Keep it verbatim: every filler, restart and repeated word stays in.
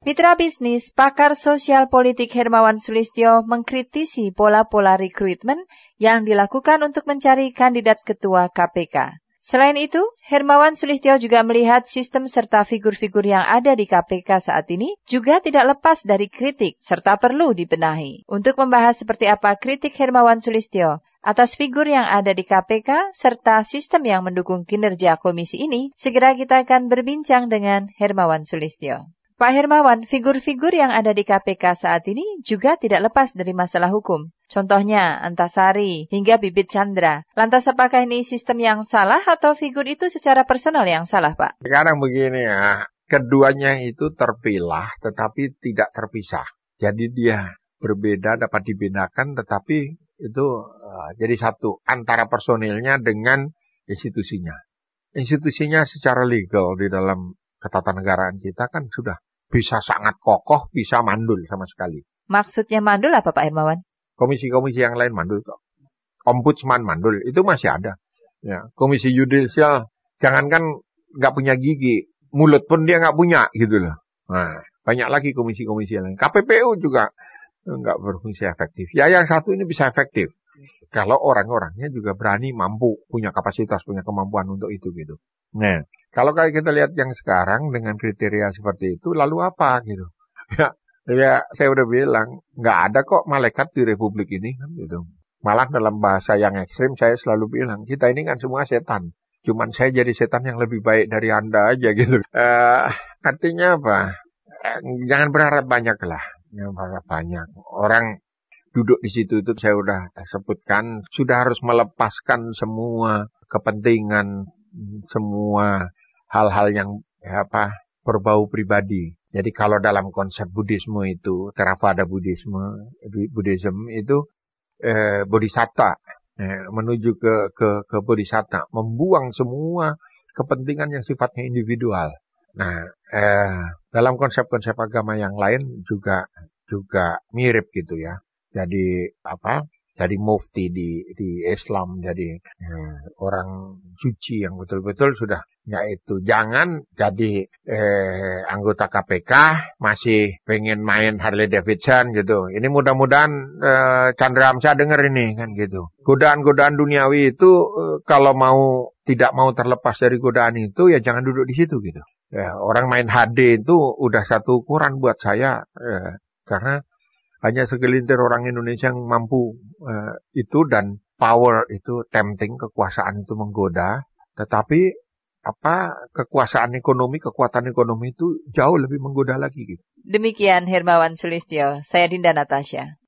Mitra bisnis, pakar sosial politik Hermawan Sulistyo mengkritisi pola-pola rekrutmen yang dilakukan untuk mencari kandidat ketua K P K. Selain itu, Hermawan Sulistyo juga melihat sistem serta figur-figur yang ada di K P K saat ini juga tidak lepas dari kritik serta perlu dibenahi. Untuk membahas seperti apa kritik Hermawan Sulistyo atas figur yang ada di K P K serta sistem yang mendukung kinerja komisi ini, segera kita akan berbincang dengan Hermawan Sulistyo. Pak Hermawan, figur-figur yang ada di K P K saat ini juga tidak lepas dari masalah hukum. Contohnya Antasari hingga Bibit Chandra. Lantas apakah ini sistem yang salah atau figur itu secara personal yang salah, Pak? Sekarang begini ya, keduanya itu terpilah tetapi tidak terpisah. Jadi dia berbeda, dapat dibedakan tetapi itu uh, jadi satu antara personilnya dengan institusinya. Institusinya secara legal di dalam ketatanegaraan kita kan sudah bisa sangat kokoh, bisa mandul sama sekali. Maksudnya mandul apa Pak Hermawan? Komisi-komisi yang lain mandul kok. Ombudsman mandul, itu masih ada. Ya, komisi yudisial, jangankan nggak punya gigi, mulut pun dia nggak punya gitu loh. Nah, banyak lagi komisi-komisi yang lain. K P P U juga nggak berfungsi efektif. Ya yang satu ini bisa efektif. Kalau orang-orangnya juga berani, mampu, punya kapasitas, punya kemampuan untuk itu gitu. Nah, kalau kayak kita lihat yang sekarang dengan kriteria seperti itu, lalu apa gitu? Ya, ya saya udah bilang, nggak ada kok malaikat di Republik ini kan gitu. Malah dalam bahasa yang ekstrim saya selalu bilang, kita ini kan semua setan. Cuman saya jadi setan yang lebih baik dari Anda aja gitu. Uh, artinya apa? Eh, jangan berharap banyak lah. Jangan berharap banyak. Orang duduk di situ itu saya udah sebutkan, sudah harus melepaskan semua kepentingan, semua hal-hal yang ya, apa berbau pribadi. Jadi kalau dalam konsep Buddhisme itu, Theravada Buddhisme, Buddhism itu eh, bodhisatta, eh, menuju ke ke ke bodhisatta, membuang semua kepentingan yang sifatnya individual. Nah, eh, dalam konsep-konsep agama yang lain juga juga mirip gitu ya. Jadi apa? Jadi mufti di di Islam, jadi eh, orang suci yang betul-betul sudah yaitu jangan jadi eh, anggota K P K masih pengen main Harley Davidson gitu. Ini mudah-mudahan eh, Chandra Hamsah denger ini kan gitu. Godaan-godaan duniawi itu eh, kalau mau tidak mau terlepas dari godaan itu ya jangan duduk di situ gitu. Ya, orang main H D itu udah satu ukuran buat saya eh, karena hanya segelintir orang Indonesia yang mampu uh, itu dan power itu tempting, kekuasaan itu menggoda. Tetapi apa kekuasaan ekonomi, kekuatan ekonomi itu jauh lebih menggoda lagi. Gitu. Demikian Hermawan Sulistyo, saya Dinda Natasha.